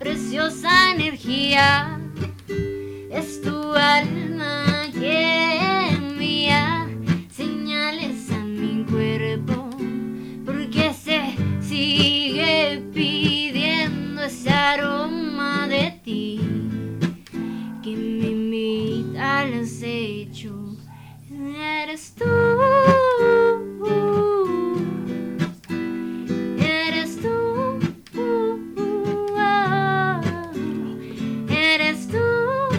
preciosa energía. Es tu alma que envía señales a mi cuerpo, porque se sigue pidiendo ese aroma de ti que me invita al acecho. Eres tú. Eres tú. Eres tú.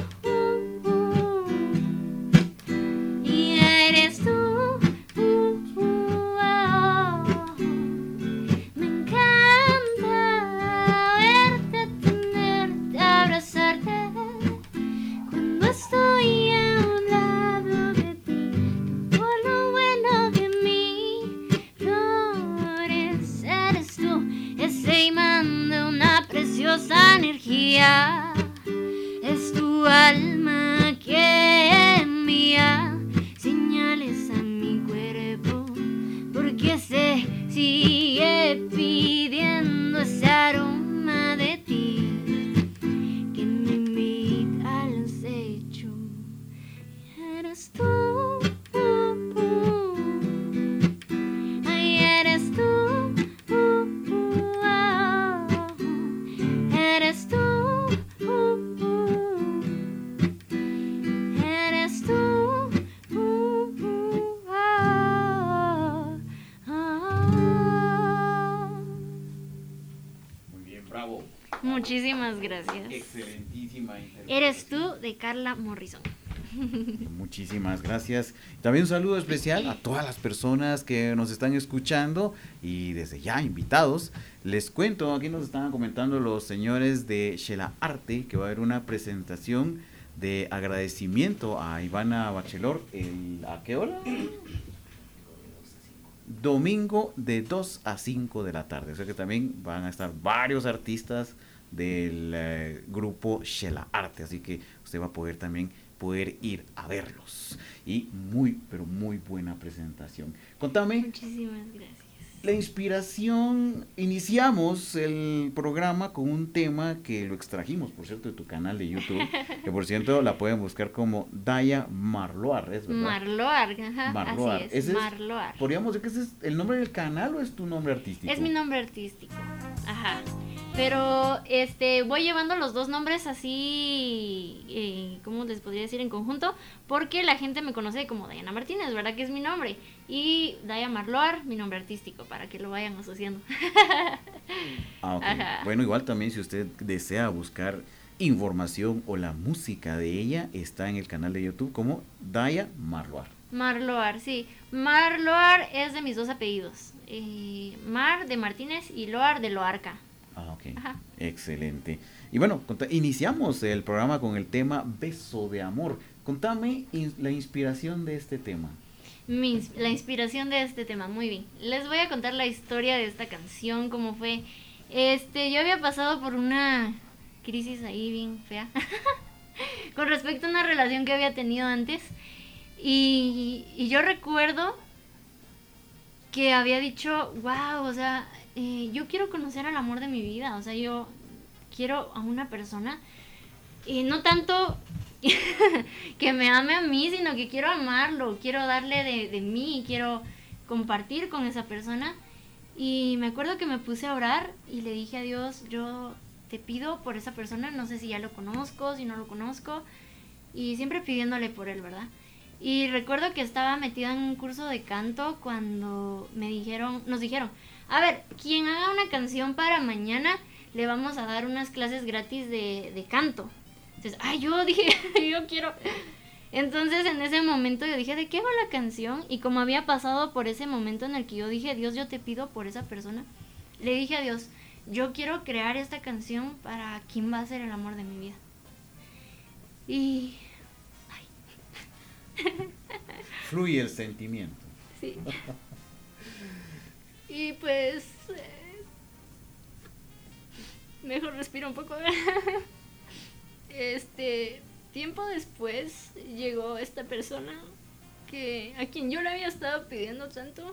Y eres tú. Me encanta verte, tenerte, abrazarte cuando estoy a un lado de ti. Por lo bueno de mí flores, eres tú, ese imán de una preciosa energía. Es tu alma que envía señales a mi cuerpo, porque se sigue pidiendo ese aroma de ti que me invita al acecho. Eres tú. Ay, eres tú. Eres tú. Eres tú. Muy bien, bravo. Muchísimas gracias. Excelentísima interpretación. Eres tú, de Carla Morrison. Muchísimas gracias. También un saludo especial a todas las personas que nos están escuchando y desde ya invitados. Les cuento, aquí nos estaban comentando los señores de Shela Arte que va a haber una presentación de agradecimiento a Ivana Bachelor. El, ¿a qué hora? Domingo de dos a cinco de la tarde. O sea que también van a estar varios artistas del eh, grupo Shela Arte. Así que usted va a poder también poder ir a verlos. Y muy, pero muy buena presentación. Contame. Muchísimas gracias. La inspiración, iniciamos el programa con un tema que lo extrajimos, por cierto, de tu canal de YouTube, que por cierto la pueden buscar como Daya Marloar, ¿es verdad? Marloar, ajá, Marloar. así es, ¿Ese Marloar. Es, ¿podríamos decir que ese es el nombre del canal o es tu nombre artístico? Es mi nombre artístico, ajá. Pero este voy llevando los dos nombres así, eh, ¿cómo les podría decir? En conjunto, porque la gente me conoce como Dayana Martínez, ¿verdad? Que es mi nombre. Y Daya Marloar, mi nombre artístico, para que lo vayan asociando. Ah, ok. Ajá. Bueno, igual también si usted desea buscar información o la música de ella, está en el canal de YouTube como Daya Marloar. Marloar, sí. Marloar es de mis dos apellidos. Eh, Mar de Martínez y Loar de Loarca. Ah, ok. Ajá. Excelente. Y bueno, conta- iniciamos el programa con el tema Beso de Amor. Contame in- la inspiración de este tema. Mi ins- la inspiración de este tema, muy bien. Les voy a contar la historia de esta canción, cómo fue. Este, yo había pasado por una crisis ahí bien fea con respecto a una relación que había tenido antes. Y, y yo recuerdo que había dicho, wow, o sea, eh, yo quiero conocer al amor de mi vida. O sea, yo quiero a una persona, y no tanto que me ame a mí, sino que quiero amarlo, quiero darle de, de mí, quiero compartir con esa persona. Y me acuerdo que me puse a orar y le dije a Dios, yo te pido por esa persona, no sé si ya lo conozco, si no lo conozco, y siempre pidiéndole por él, ¿verdad? Y recuerdo que estaba metida en un curso de canto cuando me dijeron, nos dijeron, a ver, quien haga una canción para mañana, le vamos a dar unas clases gratis de, de canto. Entonces, ay, yo dije, yo quiero. Entonces, en ese momento yo dije, ¿de qué va la canción? Y como había pasado por ese momento en el que yo dije, Dios, yo te pido por esa persona, le dije a Dios, yo quiero crear esta canción para quien va a ser el amor de mi vida. Y... ay. Fluye el sentimiento. Sí. Y pues... Eh, mejor respiro un poco. Este... Tiempo después llegó esta persona que a quien yo le había estado pidiendo tanto,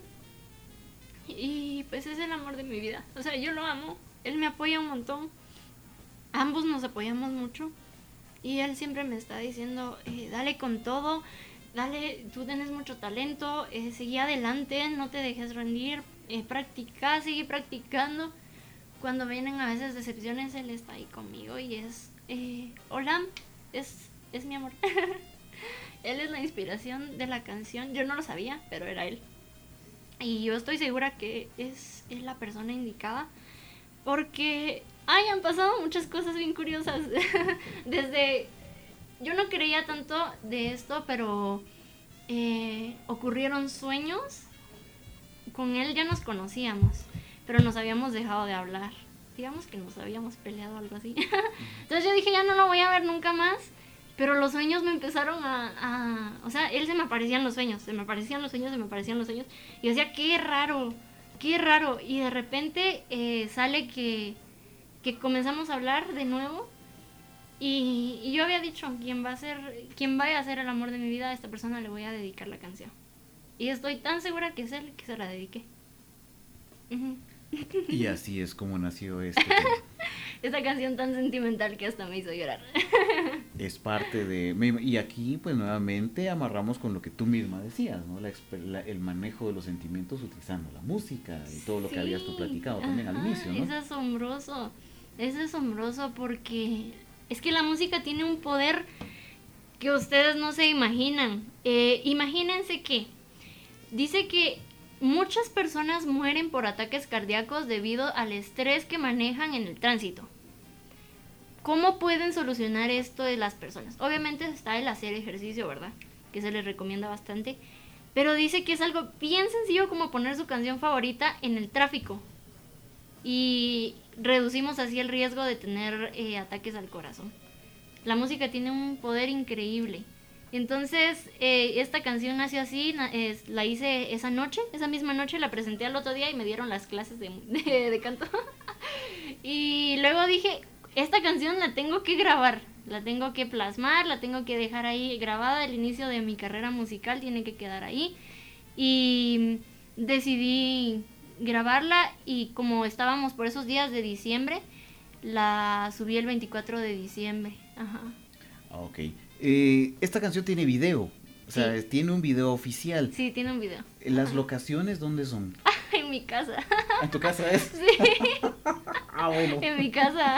y pues es el amor de mi vida. O sea, yo lo amo, él me apoya un montón, ambos nos apoyamos mucho y él siempre me está diciendo, eh, dale con todo, dale, tú tienes mucho talento, eh, seguí adelante, no te dejes rendir, eh, practica, sigue practicando. Cuando vienen a veces decepciones, él está ahí conmigo y es, eh, hola, es, es mi amor. Él es la inspiración de la canción, yo no lo sabía, pero era él. Y yo estoy segura que es, es la persona indicada porque ay, han pasado muchas cosas bien curiosas. Desde, yo no creía tanto de esto, pero eh, ocurrieron sueños. Con él ya nos conocíamos, pero nos habíamos dejado de hablar. Digamos que nos habíamos peleado o algo así. Entonces yo dije, ya no lo voy a ver nunca más. Pero los sueños me empezaron a, a... O sea, él se me aparecían los sueños, se me aparecían los sueños, se me aparecían los sueños. Y yo decía, qué raro, qué raro. Y de repente eh, sale que, que comenzamos a hablar de nuevo. Y, y yo había dicho, quien va a ser, quien vaya a ser el amor de mi vida, a esta persona le voy a dedicar la canción. Y estoy tan segura que es él que se la dediqué. Uh-huh. Y así es como nació este. Esta canción tan sentimental que hasta me hizo llorar. Es parte de... Y aquí pues nuevamente amarramos con lo que tú misma decías, ¿no? La, la, el manejo de los sentimientos utilizando la música y todo lo sí, que habías tú platicado también ajá, al inicio, ¿no? Es asombroso, es asombroso porque es que la música tiene un poder que ustedes no se imaginan. Eh, imagínense que dice que muchas personas mueren por ataques cardíacos debido al estrés que manejan en el tránsito. ¿Cómo pueden solucionar esto de las personas? Obviamente está el hacer ejercicio, ¿verdad? Que se les recomienda bastante. Pero dice que es algo bien sencillo como poner su canción favorita en el tráfico. Y reducimos así el riesgo de tener eh, ataques al corazón. La música tiene un poder increíble. Entonces, eh, esta canción nació así, na, eh, la hice esa noche, esa misma noche la presenté al otro día y me dieron las clases de, de, de canto. Y luego dije, esta canción la tengo que grabar, la tengo que plasmar, la tengo que dejar ahí grabada, el inicio de mi carrera musical tiene que quedar ahí. Y decidí grabarla y como estábamos por esos días de diciembre, la subí el veinticuatro de diciembre. Ajá. Ok. Eh, esta canción tiene video, o sea, sí. tiene un video oficial. Sí, tiene un video. ¿Las Ajá. locaciones dónde son? En mi casa. ¿En tu casa es? Sí. Ah, bueno. En mi casa.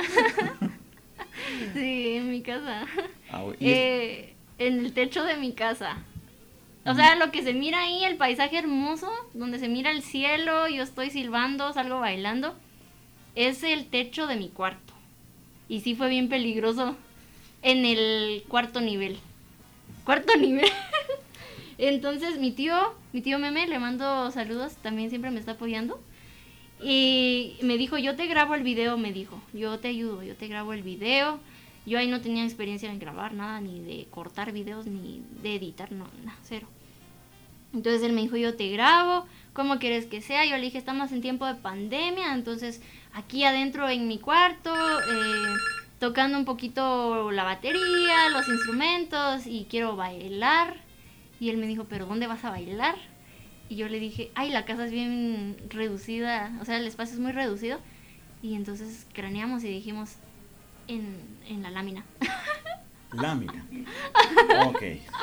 Sí, en mi casa. Ah, bueno. eh, en el techo de mi casa. O sea, lo que se mira ahí, el paisaje hermoso, donde se mira el cielo, yo estoy silbando, salgo bailando, es el techo de mi cuarto. Y sí fue bien peligroso. En el cuarto nivel. Cuarto nivel. Entonces mi tío, mi tío Meme, le mando saludos, también siempre me está apoyando. Y me dijo, yo te grabo el video, me dijo. Yo te ayudo, yo te grabo el video. Yo ahí no tenía experiencia en grabar nada, ni de cortar videos, ni de editar, no, nada, cero. Entonces él me dijo, yo te grabo, ¿cómo quieres que sea? Yo le dije, estamos en tiempo de pandemia, entonces aquí adentro en mi cuarto... Eh, tocando un poquito la batería, los instrumentos y quiero bailar. Y él me dijo, ¿pero dónde vas a bailar? Y yo le dije, ay, la casa es bien reducida, o sea, el espacio es muy reducido. Y entonces craneamos y dijimos, en, en la lámina. Lámina. Ok.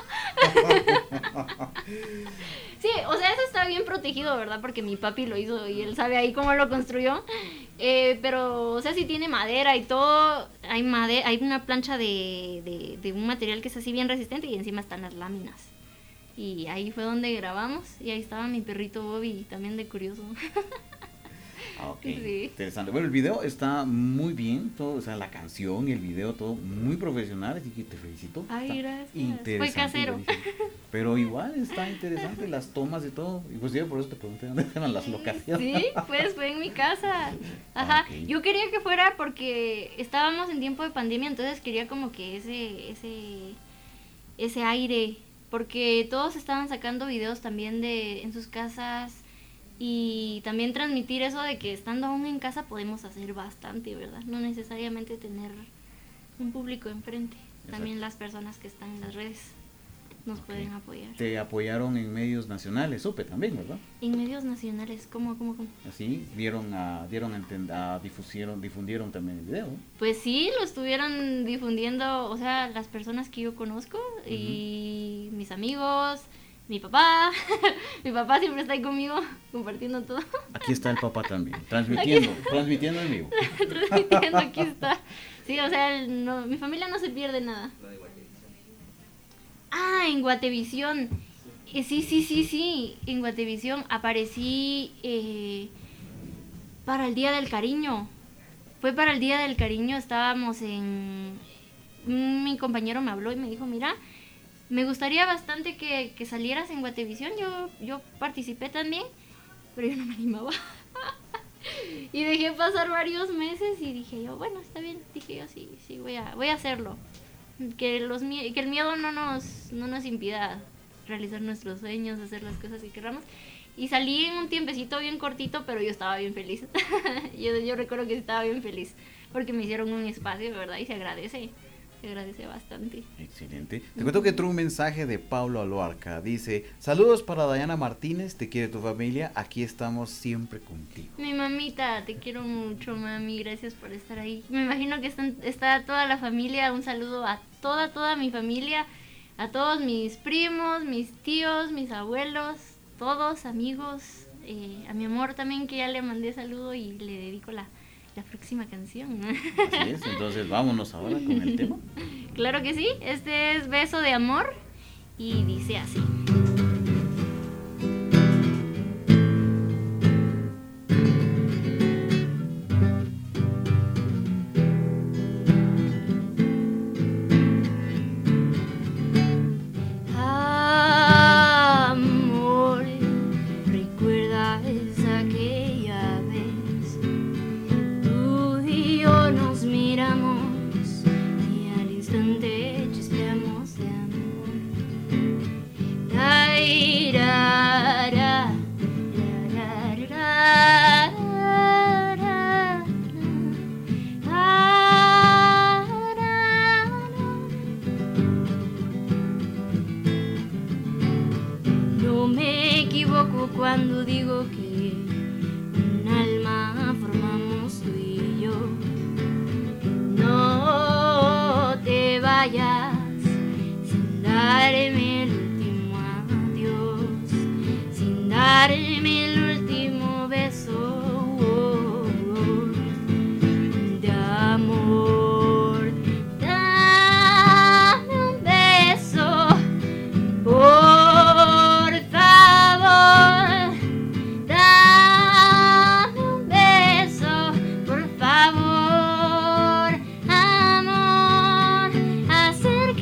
Sí, o sea, eso está bien protegido, ¿verdad? Porque mi papi lo hizo y él sabe ahí cómo lo construyó. Eh, pero, o sea, sí tiene madera y todo. Hay madera, hay una plancha de, de, de un material que es así bien resistente y encima están las láminas. Y ahí fue donde grabamos y ahí estaba mi perrito Bobby, también de curioso. Ok, sí. Interesante. Bueno, el video está muy bien, todo, o sea, la canción y el video, todo muy profesional, así que te felicito. Ay, está gracias. Interesante. Fue casero. Pero igual está interesante las tomas y todo. Y pues yo por eso te pregunté dónde eran las locaciones. Sí, pues fue en mi casa. Ajá. Okay. Yo quería que fuera porque estábamos en tiempo de pandemia, entonces quería como que ese, ese, ese aire, porque todos estaban sacando videos también de en sus casas. Y también transmitir eso de que estando aún en casa podemos hacer bastante, ¿verdad? No necesariamente tener un público enfrente. Exacto. También las personas que están en las redes. nos pueden apoyar. Te apoyaron en medios nacionales, supe también, ¿verdad? En medios nacionales, ¿cómo, cómo, cómo? Así, dieron a, dieron a, entend- a difusieron, difundieron también el video. Pues sí, lo estuvieron difundiendo, o sea, las personas que yo conozco y mis amigos, mi papá. Mi papá siempre está ahí conmigo compartiendo todo. Aquí está el papá también, transmitiendo, Aquí. transmitiendo en vivo. Transmitiendo, aquí está. Sí, o sea, el- no, mi familia no se pierde nada. Ah, en Guatevisión. Eh, sí, sí, sí, sí. En Guatevisión aparecí eh, para el Día del Cariño. Fue para el Día del Cariño, estábamos en... Mi compañero me habló y me dijo, mira, me gustaría bastante que, que salieras en Guatevisión. Yo, yo participé también, pero yo no me animaba. Y dejé pasar varios meses y dije yo, bueno, está bien. Dije yo, sí, sí, voy a, voy a hacerlo. Que, los, mie- que el miedo no nos, no nos impida realizar nuestros sueños, hacer las cosas que queramos. Y salí en un tiempecito bien cortito, pero yo estaba bien feliz. yo, yo recuerdo que estaba bien feliz, porque me hicieron un espacio, ¿verdad? Y se agradece, se agradece bastante. Excelente. Te cuento que entró un mensaje de Pablo Aluarca. Dice, saludos para Dayana Martínez, te quiere tu familia, aquí estamos siempre contigo. Mi mamita, te quiero mucho, mami, gracias por estar ahí. Me imagino que están, está toda la familia, un saludo a toda, toda mi familia, a todos mis primos, mis tíos, mis abuelos, todos, amigos, eh, a mi amor también, que ya le mandé saludo y le dedico la, la próxima canción. Así es, entonces vámonos ahora con el tema. Claro que sí, este es Beso de Amor y dice así. Amor, ¿recuerdas aquella vez? Tú y yo nos miramos y al instante chispeamos de amor. Ay, ra, ra, ra, ra, ra, ra, ra, ra, ra. No me equivoco cuando digo que un alma formamos tú y yo. No te vayas sin darme el último adiós, sin darme el último beso de amor. Dame un beso, por favor. Dame un beso, por favor, amor. Acércate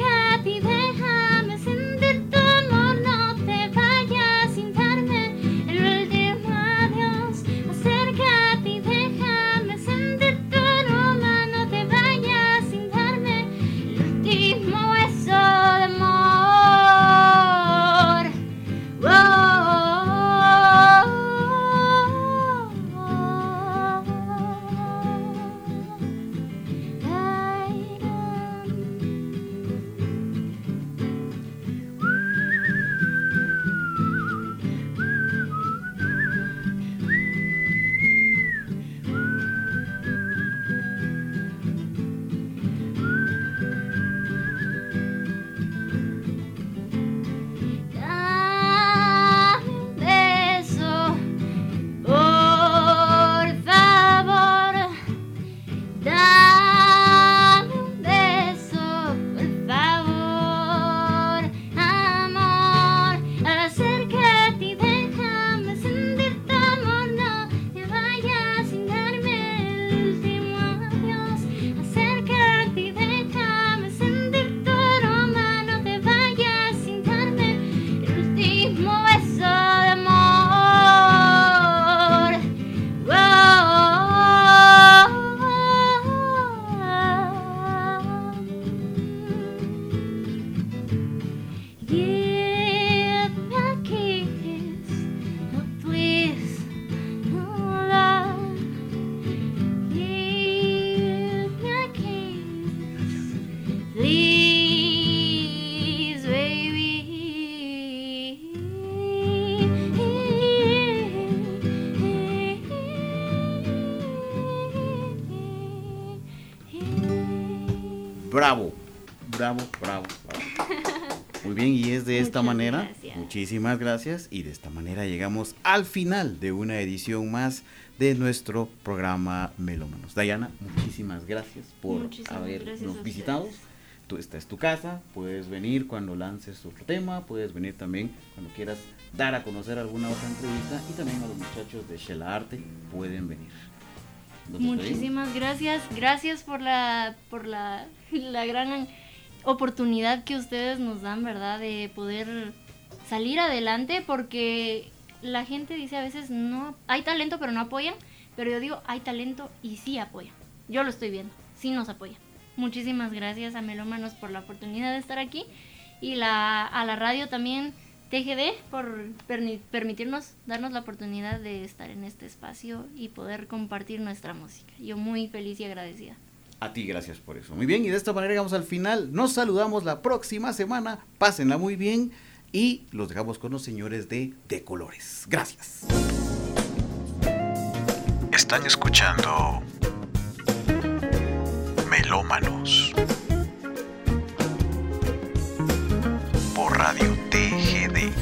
bravo, bravo, bravo, bravo. Muy bien, y es de esta Muchas manera, gracias. muchísimas gracias, y de esta manera llegamos al final de una edición más de nuestro programa Melómanos. Dayana, muchísimas gracias por Muchísimas gracias a habernos ustedes. visitado. Tú, esta es tu casa, puedes venir cuando lances otro tema, puedes venir también cuando quieras dar a conocer alguna otra entrevista, y también a los muchachos de Shela Arte pueden venir. Nos despedimos. Muchísimas gracias, gracias por la por la, la gran oportunidad que ustedes nos dan, ¿verdad? De poder salir adelante, porque la gente dice a veces, no, hay talento pero no apoyan, pero yo digo, hay talento y sí apoyan. Yo lo estoy viendo, sí nos apoyan. Muchísimas gracias a Melómanos por la oportunidad de estar aquí, y la, a la radio también, T G D, por perni- permitirnos, darnos la oportunidad de estar en este espacio y poder compartir nuestra música. Yo muy feliz y agradecida. A ti, gracias por eso. Muy bien, y de esta manera llegamos al final. Nos saludamos la próxima semana. Pásenla muy bien y los dejamos con los señores de De Colores. Gracias. Están escuchando Melómanos por Radio T G D.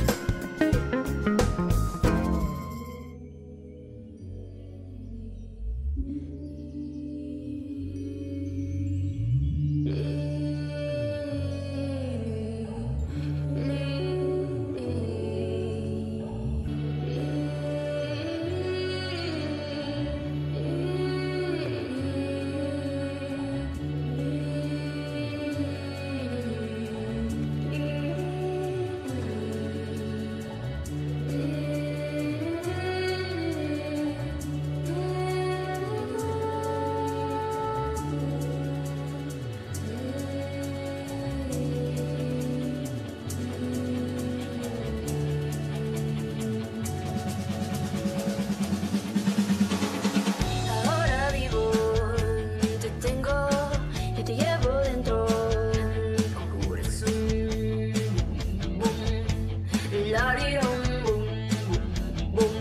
Ahora vivo, te tengo, yo te llevo dentro de mi corazón. Boom, larirón, boom, boom, boom.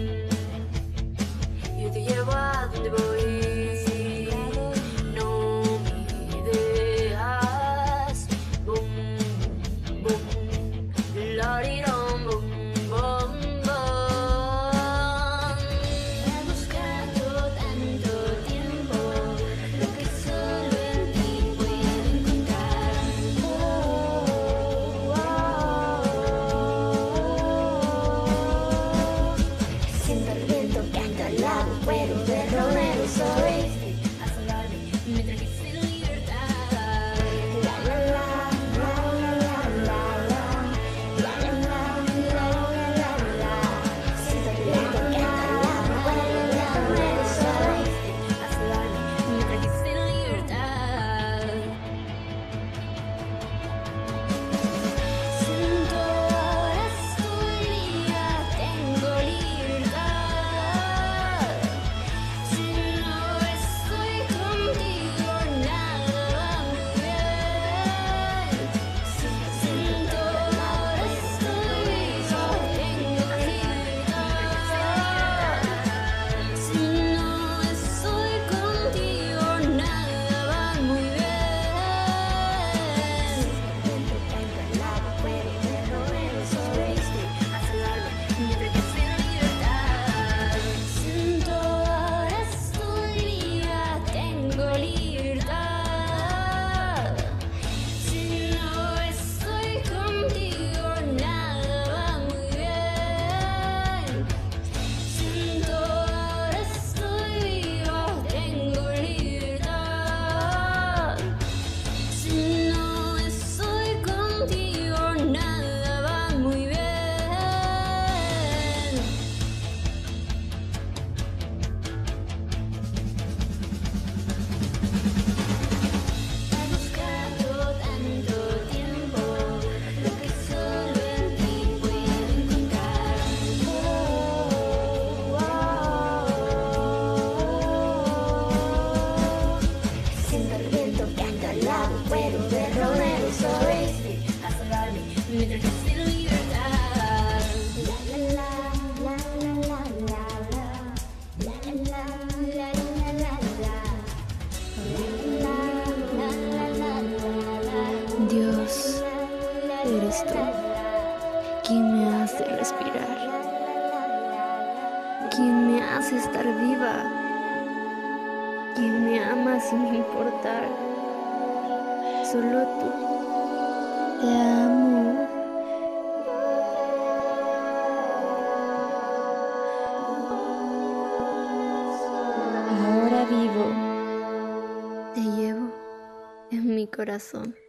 Yo te llevo a donde voy, no me dejas. Boom, boom, larirón, boom, boom, boom. He buscado tanto tiempo lo que solo en ti puedo encontrar. Oh, oh, oh. Siento el viento que anda al lado, puedo ver romeros eres tú, quien me hace respirar, quien me hace estar viva, quien me ama sin importar. Solo tú. Te amo. Ahora vivo. Te llevo en mi corazón.